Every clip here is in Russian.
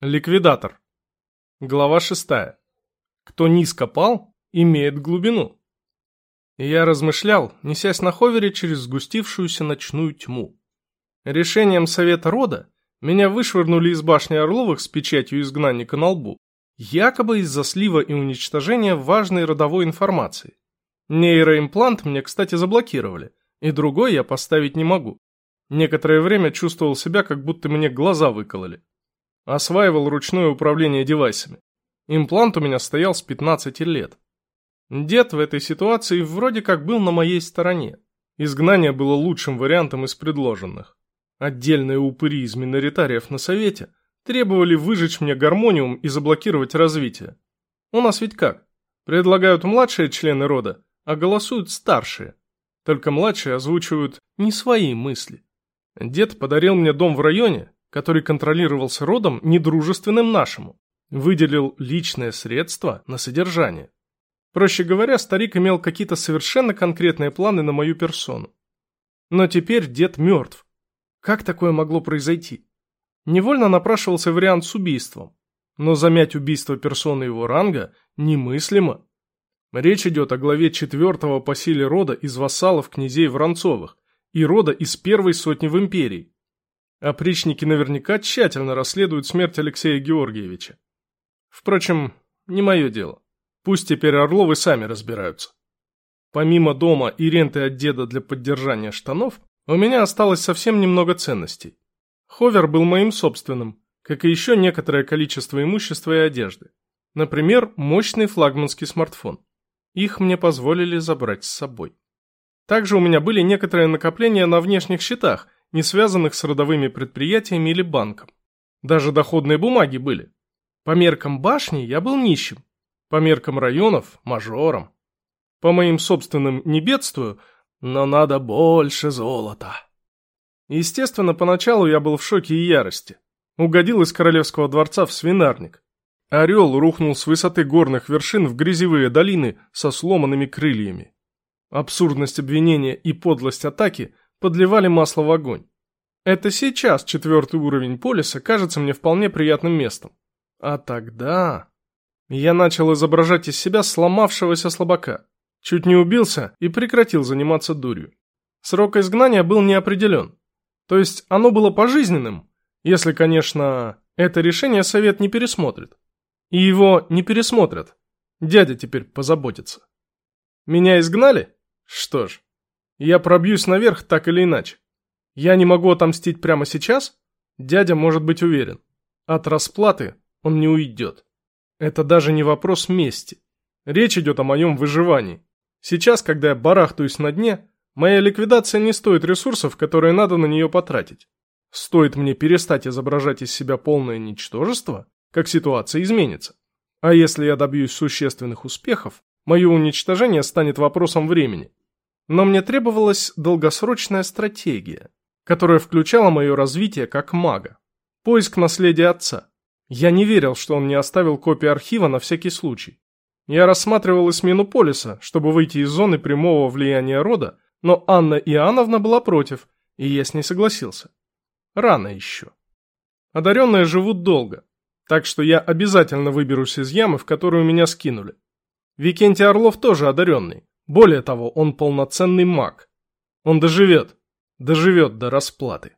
Ликвидатор. Глава 6. Кто низко пал, имеет глубину. Я размышлял, несясь на ховере через сгустившуюся ночную тьму. Решением Совета Рода меня вышвырнули из башни Орловых с печатью изгнанника на лбу, якобы из-за слива и уничтожения важной родовой информации. Нейроимплант мне, кстати, заблокировали, и другой я поставить не могу. Некоторое время чувствовал себя, как будто мне глаза выкололи. Осваивал ручное управление девайсами. Имплант у меня стоял с 15 лет. Дед в этой ситуации вроде как был на моей стороне. Изгнание было лучшим вариантом из предложенных. Отдельные упыри из миноритариев на совете требовали выжечь мне гармониум и заблокировать развитие. У нас ведь как? Предлагают младшие члены рода, а голосуют старшие. Только младшие озвучивают не свои мысли. Дед подарил мне дом в районе, который контролировался родом недружественным нашему. Выделил личные средства на содержание. Проще говоря, старик имел какие-то совершенно конкретные планы на мою персону. Но теперь дед мертв. Как такое могло произойти? Невольно напрашивался вариант с убийством. Но замять убийство персоны его ранга немыслимо. Речь идет о главе 4-го по силе рода из вассалов князей Воронцовых и рода из первой сотни в империи. Опричники наверняка тщательно расследуют смерть Алексея Георгиевича. Впрочем, не мое дело. Пусть теперь Орловы сами разбираются. Помимо дома и ренты от деда для поддержания штанов, у меня осталось совсем немного ценностей. Ховер был моим собственным, как и еще некоторое количество имущества и одежды. Например, мощный флагманский смартфон. Их мне позволили забрать с собой. Также у меня были некоторые накопления на внешних счетах, не связанных с родовыми предприятиями или банком. Даже доходные бумаги были. По меркам башни я был нищим, по меркам районов – мажором. По моим собственным не бедствую, но надо больше золота. Естественно, поначалу я был в шоке и ярости. Угодил из королевского дворца в свинарник. Орел рухнул с высоты горных вершин в грязевые долины со сломанными крыльями. Абсурдность обвинения и подлость атаки подливали масло в огонь. Это сейчас 4-й уровень полиса кажется мне вполне приятным местом. А тогда... Я начал изображать из себя сломавшегося слабака. Чуть не убился и прекратил заниматься дурью. Срок изгнания был не определен. То есть оно было пожизненным, если, конечно, это решение совет не пересмотрит. И его не пересмотрят. Дядя теперь позаботится. Меня изгнали? Что ж, я пробьюсь наверх так или иначе. Я не могу отомстить прямо сейчас? Дядя может быть уверен. От расплаты он не уйдет. Это даже не вопрос мести. Речь идет о моем выживании. Сейчас, когда я барахтаюсь на дне, моя ликвидация не стоит ресурсов, которые надо на нее потратить. Стоит мне перестать изображать из себя полное ничтожество, как ситуация изменится. А если я добьюсь существенных успехов, мое уничтожение станет вопросом времени. Но мне требовалась долгосрочная стратегия, которая включала мое развитие как мага. Поиск наследия отца. Я не верил, что он не оставил копии архива на всякий случай. Я рассматривал и смену полиса, чтобы выйти из зоны прямого влияния рода, но Анна Иоанновна была против, и я с ней согласился. Рано еще. Одаренные живут долго, так что я обязательно выберусь из ямы, в которую меня скинули. Викентий Орлов тоже одаренный. Более того, он полноценный маг. Он доживет до расплаты.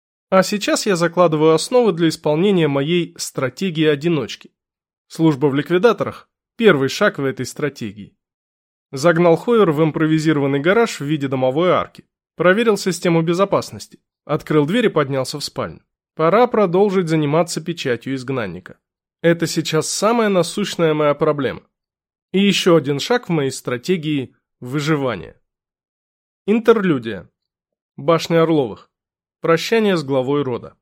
А сейчас я закладываю основы для исполнения моей стратегии одиночки. Служба в ликвидаторах – первый шаг в этой стратегии. Загнал Ховер в импровизированный гараж в виде домовой арки. Проверил систему безопасности. Открыл дверь и поднялся в спальню. Пора продолжить заниматься печатью изгнанника. Это сейчас самая насущная моя проблема. И еще один шаг в моей стратегии выживания. Интерлюдия. Башня Орловых. Прощание с главой рода.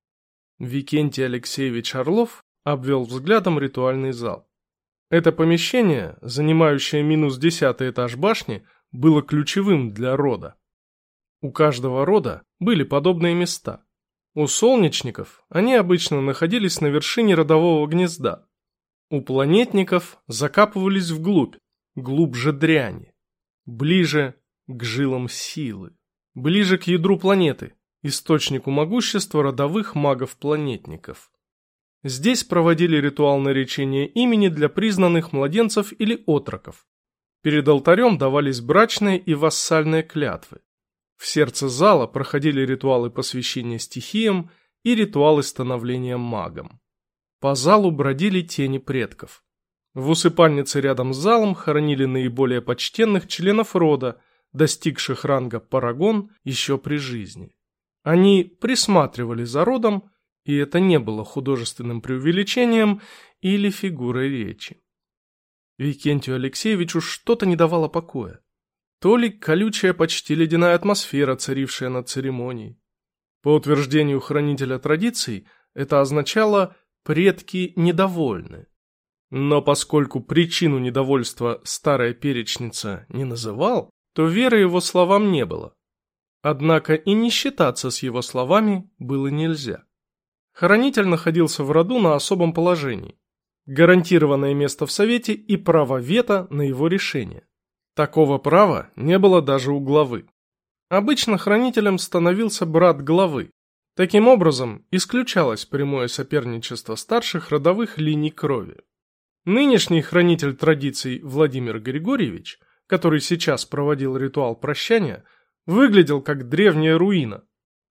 Викентий Алексеевич Орлов обвел взглядом ритуальный зал. Это помещение, занимающее минус 10-й этаж башни, было ключевым для рода. У каждого рода были подобные места. У солнечников они обычно находились на вершине родового гнезда. У планетников закапывались вглубь, глубже дряни, ближе к жилам силы, ближе к ядру планеты, источнику могущества родовых магов-планетников. Здесь проводили ритуал наречения имени для признанных младенцев или отроков. Перед алтарем давались брачные и вассальные клятвы. В сердце зала проходили ритуалы посвящения стихиям и ритуалы становления магом. По залу бродили тени предков. В усыпальнице рядом с залом хоронили наиболее почтенных членов рода, достигших ранга парагон еще при жизни. Они присматривали за родом, и это не было художественным преувеличением или фигурой речи. Викентию Алексеевичу что-то не давало покоя. То ли колючая, почти ледяная атмосфера, царившая над церемонией. По утверждению хранителя традиций, это означало «предки недовольны». Но поскольку причину недовольства старая перечница не называл, то веры его словам не было. Однако и не считаться с его словами было нельзя. Хранитель находился в роду на особом положении. Гарантированное место в Совете и право вето на его решение. Такого права не было даже у главы. Обычно хранителем становился брат главы. Таким образом, исключалось прямое соперничество старших родовых линий крови. Нынешний хранитель традиций Владимир Григорьевич, который сейчас проводил ритуал прощания, выглядел как древняя руина.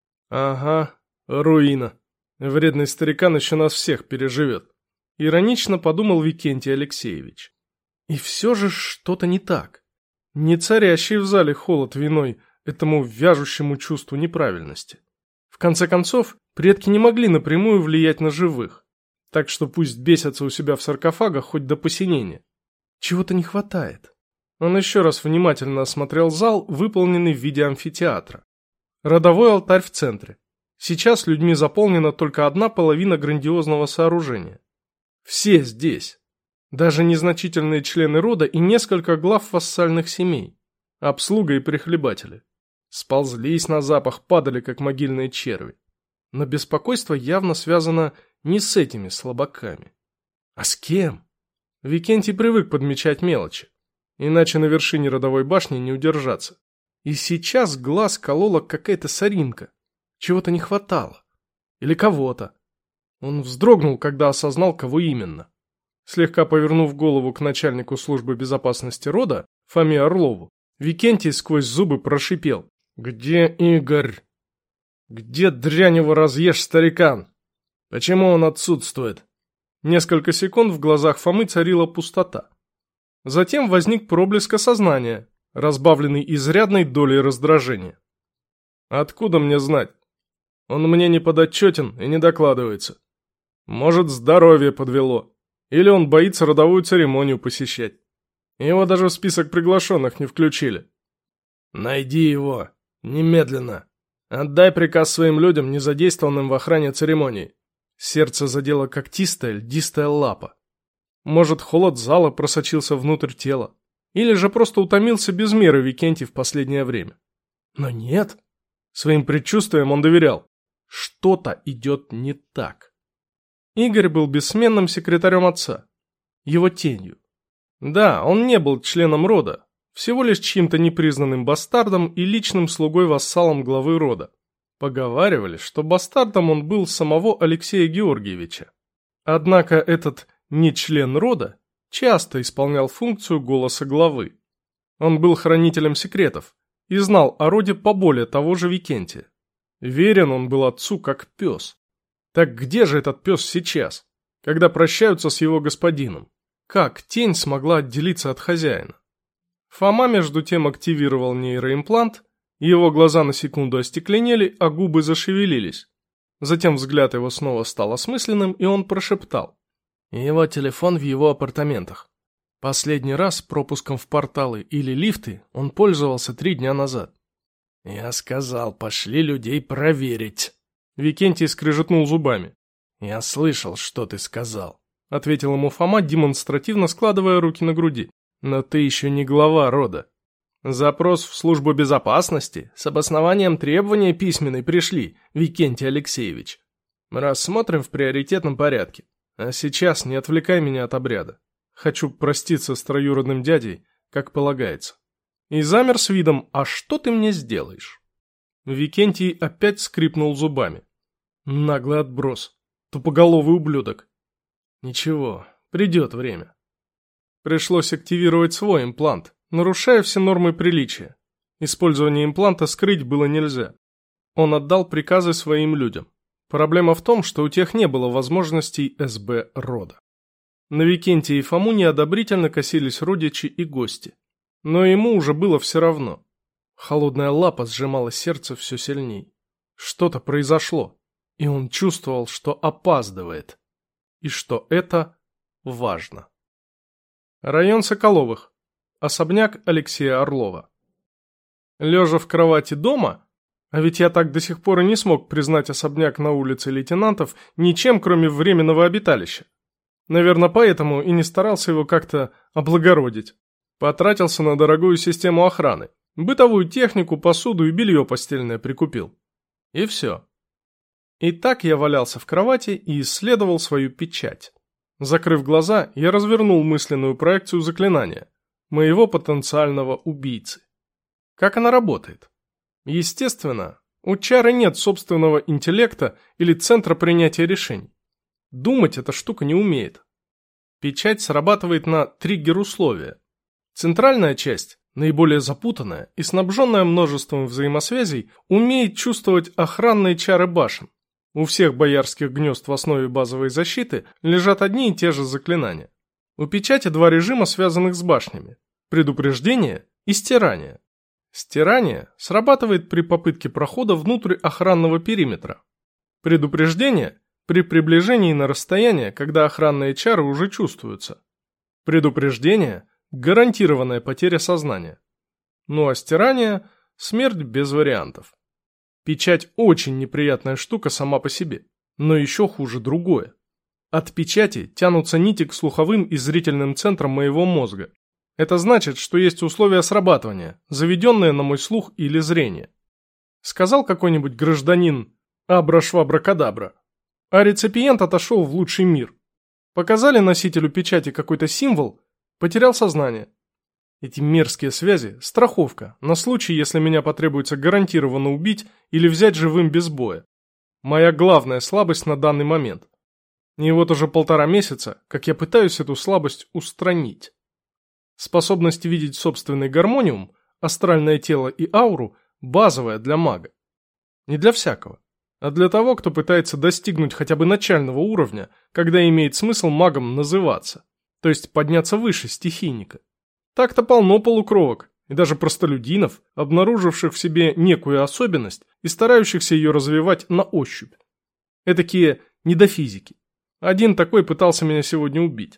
Ага, руина. Вредный старикан еще нас всех переживет. Иронично подумал Викентий Алексеевич. И все же что-то не так. Не царящий в зале холод виной этому вяжущему чувству неправильности. В конце концов, предки не могли напрямую влиять на живых. Так что пусть бесятся у себя в саркофагах хоть до посинения. Чего-то не хватает. Он еще раз внимательно осмотрел зал, выполненный в виде амфитеатра. Родовой алтарь в центре. Сейчас людьми заполнена только одна половина грандиозного сооружения. Все здесь. Даже незначительные члены рода и несколько глав вассальных семей. Обслуга и прихлебатели. Сползлись на запах, падали, как могильные черви. Но беспокойство явно связано не с этими слабаками. А с кем? Викентий привык подмечать мелочи. Иначе на вершине родовой башни не удержаться. И сейчас глаз колола какая-то соринка. Чего-то не хватало. Или кого-то. Он вздрогнул, когда осознал, кого именно. Слегка повернув голову к начальнику службы безопасности рода, Фоме Орлову, Викентий сквозь зубы прошипел. «Где Игорь? Где дрянь его разъешь, старикан? Почему он отсутствует?» Несколько секунд в глазах Фомы царила пустота. Затем возник проблеск осознания, разбавленный изрядной долей раздражения. «Откуда мне знать? Он мне не подотчетен и не докладывается. Может, здоровье подвело. Или он боится родовую церемонию посещать. Его даже в список приглашенных не включили. Найди его. Немедленно. Отдай приказ своим людям, не задействованным в охране церемонии». Сердце задело когтистая, льдистая лапа. Может, холод зала просочился внутрь тела. Или же просто утомился без меры Викентий в последнее время. Но нет. Своим предчувствиям он доверял. Что-то идет не так. Игорь был бессменным секретарем отца. Его тенью. Да, он не был членом рода. Всего лишь чьим-то непризнанным бастардом и личным слугой-вассалом главы рода. Поговаривали, что бастардом он был самого Алексея Георгиевича. Однако этот не член рода часто исполнял функцию голоса главы. Он был хранителем секретов и знал о роде поболее того же Викентия. Верен он был отцу как пес. Так где же этот пес сейчас, когда прощаются с его господином? Как тень смогла отделиться от хозяина? Фома между тем активировал нейроимплант, его глаза на секунду остекленели, а губы зашевелились. Затем взгляд его снова стал осмысленным, и он прошептал. Его телефон в его апартаментах. Последний раз пропуском в порталы или лифты он пользовался 3 дня назад. «Я сказал, пошли людей проверить». Викентий скрежетнул зубами. «Я слышал, что ты сказал», — ответил ему Фома, демонстративно складывая руки на груди. «Но ты еще не глава рода. Запрос в службу безопасности с обоснованием требования письменной пришли, Викентий Алексеевич. Рассмотрим в приоритетном порядке. А сейчас не отвлекай меня от обряда. Хочу проститься с троюродным дядей, как полагается». И замер с видом «А что ты мне сделаешь?» Викентий опять скрипнул зубами. Наглый отброс. Тупоголовый ублюдок. Ничего, придет время. Пришлось активировать свой имплант, нарушая все нормы приличия. Использование импланта скрыть было нельзя. Он отдал приказы своим людям. Проблема в том, что у тех не было возможностей СБ рода. На Викентия и Фому неодобрительно косились родичи и гости. Но ему уже было все равно. Холодная лапа сжимала сердце все сильней. Что-то произошло, и он чувствовал, что опаздывает. И что это важно. Район Соколовых. Особняк Алексея Орлова. Лежа в кровати дома, а ведь я так до сих пор и не смог признать особняк на улице Лейтенантов ничем, кроме временного обиталища. Наверное, поэтому и не старался его как-то облагородить. Потратился на дорогую систему охраны. Бытовую технику, посуду и белье постельное прикупил. И все. И так я валялся в кровати и исследовал свою печать. Закрыв глаза, я развернул мысленную проекцию заклинания моего потенциального убийцы. Как она работает? Естественно, у чары нет собственного интеллекта или центра принятия решений. Думать эта штука не умеет. Печать срабатывает на триггер-условия. Центральная часть, наиболее запутанная и снабженная множеством взаимосвязей, умеет чувствовать охранные чары башен. У всех боярских гнезд в основе базовой защиты лежат одни и те же заклинания. У печати два режима, связанных с башнями – предупреждение и стирание. Стирание срабатывает при попытке прохода внутрь охранного периметра. Предупреждение – при приближении на расстояние, когда охранные чары уже чувствуются. Предупреждение – гарантированная потеря сознания. Ну а стирание – смерть без вариантов. Печать очень неприятная штука сама по себе, но еще хуже другое. От печати тянутся нити к слуховым и зрительным центрам моего мозга. Это значит, что есть условия срабатывания, заведенные на мой слух или зрение. Сказал какой-нибудь гражданин «абра-швабра-кадабра», а реципиент отошел в лучший мир. Показали носителю печати какой-то символ, потерял сознание. Эти мерзкие связи – страховка, на случай, если меня потребуется гарантированно убить или взять живым без боя. Моя главная слабость на данный момент. И вот уже 1,5 месяца, как я пытаюсь эту слабость устранить. Способность видеть собственный гармониум, астральное тело и ауру – базовая для мага. Не для всякого, а для того, кто пытается достигнуть хотя бы начального уровня, когда имеет смысл магом называться, то есть подняться выше стихийника. Так-то полно полукровок и даже простолюдинов, обнаруживших в себе некую особенность и старающихся ее развивать на ощупь. Этакие недофизики. Один такой пытался меня сегодня убить.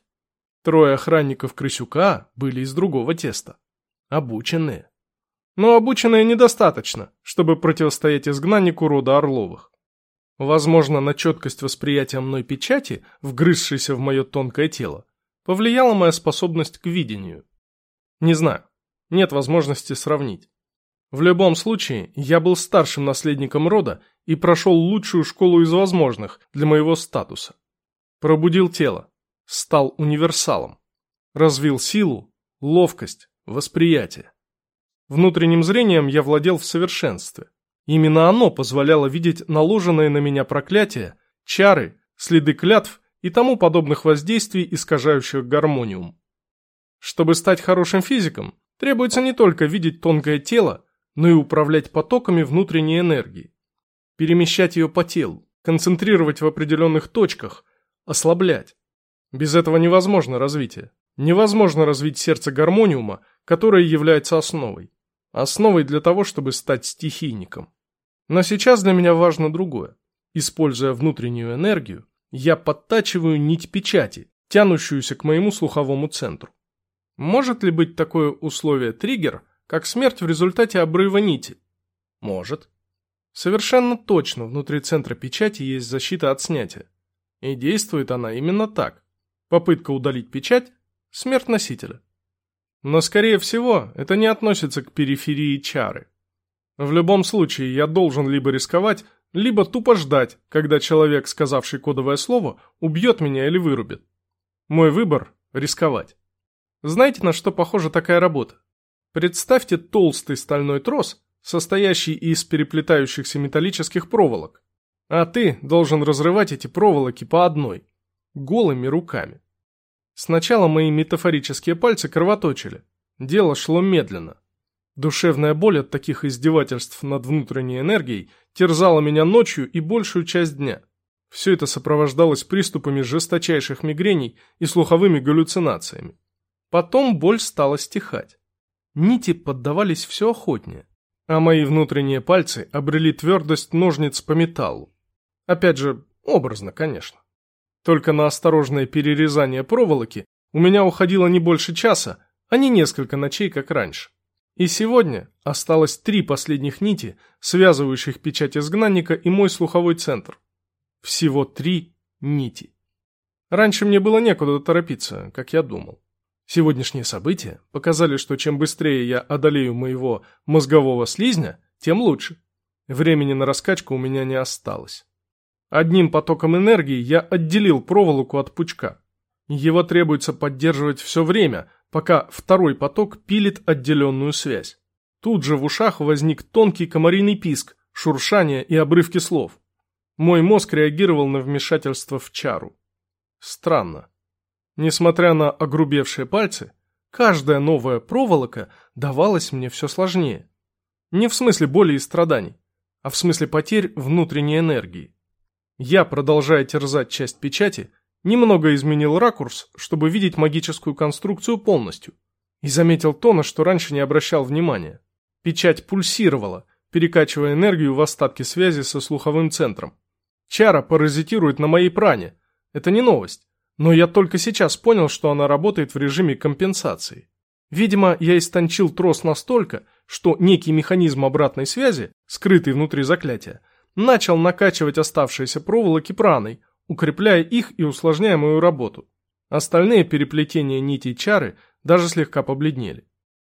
3 охранников Крысюка были из другого теста. Обученные. Но обученные недостаточно, чтобы противостоять изгнаннику рода Орловых. Возможно, на четкость восприятия мной печати, вгрызшейся в мое тонкое тело, повлияла моя способность к видению. Не знаю, нет возможности сравнить. В любом случае, я был старшим наследником рода и прошел лучшую школу из возможных для моего статуса. Пробудил тело, стал универсалом, развил силу, ловкость, восприятие. Внутренним зрением я владел в совершенстве. Именно оно позволяло видеть наложенные на меня проклятия, чары, следы клятв и тому подобных воздействий, искажающих гармониум. Чтобы стать хорошим физиком, требуется не только видеть тонкое тело, но и управлять потоками внутренней энергии. Перемещать ее по телу, концентрировать в определенных точках, ослаблять. Без этого невозможно развитие. Невозможно развить сердце гармониума, которое является основой. Основой для того, чтобы стать стихийником. Но сейчас для меня важно другое. Используя внутреннюю энергию, я подтачиваю нить печати, тянущуюся к моему слуховому центру. Может ли быть такое условие-триггер, как смерть в результате обрыва нити? Может. Совершенно точно внутри центра печати есть защита от снятия. И действует она именно так. Попытка удалить печать – смерть носителя. Но, скорее всего, это не относится к периферии чары. В любом случае, я должен либо рисковать, либо тупо ждать, когда человек, сказавший кодовое слово, убьет меня или вырубит. Мой выбор – рисковать. Знаете, на что похожа такая работа? Представьте толстый стальной трос, состоящий из переплетающихся металлических проволок. А ты должен разрывать эти проволоки по одной, голыми руками. Сначала мои метафорические пальцы кровоточили. Дело шло медленно. Душевная боль от таких издевательств над внутренней энергией терзала меня ночью и большую часть дня. Все это сопровождалось приступами жесточайших мигрений и слуховыми галлюцинациями. Потом боль стала стихать. Нити поддавались все охотнее, а мои внутренние пальцы обрели твердость ножниц по металлу. Опять же, образно, конечно. Только на осторожное перерезание проволоки у меня уходило не больше часа, а не несколько ночей, как раньше. И сегодня осталось 3 последних нити, связывающих печать изгнанника и мой слуховой центр. Всего 3 нити. Раньше мне было некуда торопиться, как я думал. Сегодняшние события показали, что чем быстрее я одолею моего мозгового слизня, тем лучше. Времени на раскачку у меня не осталось. Одним потоком энергии я отделил проволоку от пучка. Его требуется поддерживать все время, пока второй поток пилит отделенную связь. Тут же в ушах возник тонкий комариный писк, шуршание и обрывки слов. Мой мозг реагировал на вмешательство в чару. Странно. Несмотря на огрубевшие пальцы, каждая новая проволока давалась мне все сложнее. Не в смысле боли и страданий, а в смысле потерь внутренней энергии. Я, продолжая терзать часть печати, немного изменил ракурс, чтобы видеть магическую конструкцию полностью, и заметил то, на что раньше не обращал внимания. Печать пульсировала, перекачивая энергию в остатки связи со слуховым центром. Чара паразитирует на моей пране. Это не новость, но я только сейчас понял, что она работает в режиме компенсации. Видимо, я истончил трос настолько, что некий механизм обратной связи, скрытый внутри заклятия, начал накачивать оставшиеся проволоки праной, укрепляя их и усложняя мою работу. Остальные переплетения нитей чары даже слегка побледнели.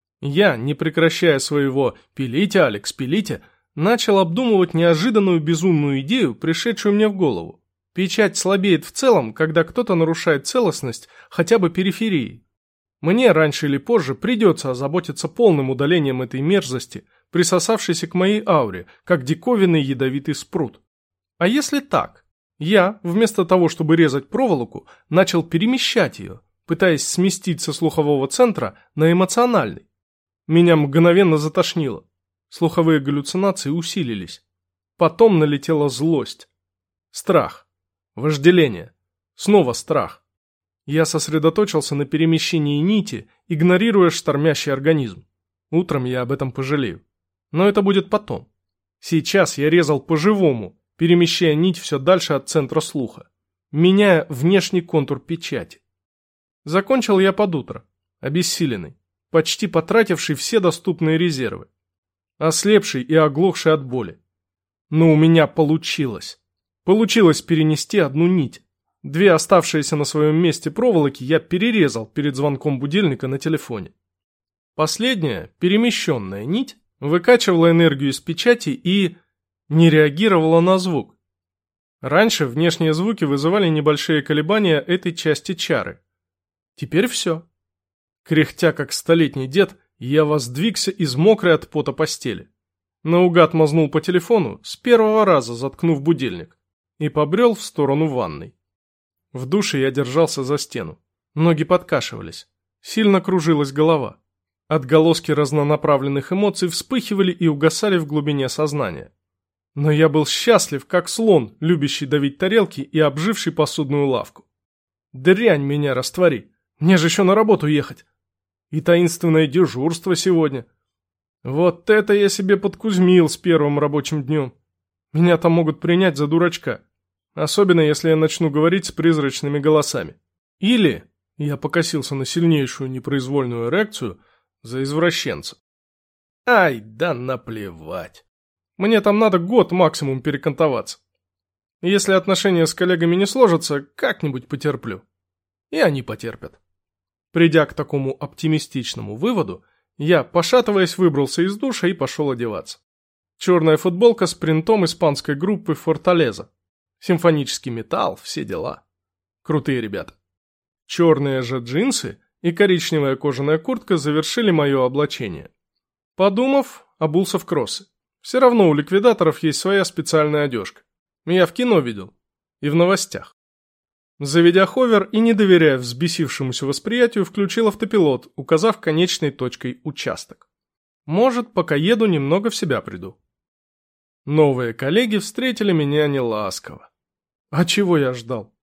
Я, не прекращая своего «пилите, Алекс, пилите», начал обдумывать неожиданную безумную идею, пришедшую мне в голову. Печать слабеет в целом, когда кто-то нарушает целостность хотя бы периферии. Мне раньше или позже придется озаботиться полным удалением этой мерзости, присосавшейся к моей ауре, как диковинный ядовитый спрут. А если так? Я, вместо того, чтобы резать проволоку, начал перемещать ее, пытаясь сместить со слухового центра на эмоциональный. Меня мгновенно затошнило. Слуховые галлюцинации усилились. Потом налетела злость. Страх. Вожделение. Снова страх. Я сосредоточился на перемещении нити, игнорируя штормящий организм. Утром я об этом пожалею. Но это будет потом. Сейчас я резал по-живому, перемещая нить все дальше от центра слуха, меняя внешний контур печати. Закончил я под утро, обессиленный, почти потративший все доступные резервы, ослепший и оглохший от боли. Но у меня получилось. Получилось перенести одну нить. 2 оставшиеся на своем месте проволоки я перерезал перед звонком будильника на телефоне. Последняя, перемещенная нить, выкачивала энергию из печати и не реагировала на звук. Раньше внешние звуки вызывали небольшие колебания этой части чары. Теперь все. Кряхтя как столетний дед, я воздвигся из мокрой от пота постели. Наугад мазнул по телефону, с первого раза заткнув будильник, и побрел в сторону ванной. В душе я держался за стену. Ноги подкашивались. Сильно кружилась голова. Отголоски разнонаправленных эмоций вспыхивали и угасали в глубине сознания. Но я был счастлив, как слон, любящий давить тарелки и обживший посудную лавку. Дрянь меня раствори, мне же еще на работу ехать. И таинственное дежурство сегодня. Вот это я себе подкузмил с первым рабочим днем. Меня там могут принять за дурачка. Особенно, если я начну говорить с призрачными голосами. Или, я покосился на сильнейшую непроизвольную эрекцию, за извращенца. Ай, да наплевать. Мне там надо год максимум перекантоваться. Если отношения с коллегами не сложатся, как-нибудь потерплю. И они потерпят. Придя к такому оптимистичному выводу, я, пошатываясь, выбрался из душа и пошел одеваться. Черная футболка с принтом испанской группы «Форталеза». Симфонический металл, все дела. Крутые ребята. Черные же джинсы и коричневая кожаная куртка завершили мое облачение. Подумав, обулся в кроссы. Все равно у ликвидаторов есть своя специальная одежка. Я в кино видел. И в новостях. Заведя ховер и не доверяя взбесившемуся восприятию, включил автопилот, указав конечной точкой участок. Может, пока еду, немного в себя приду. Новые коллеги встретили меня неласково. А чего я ждал?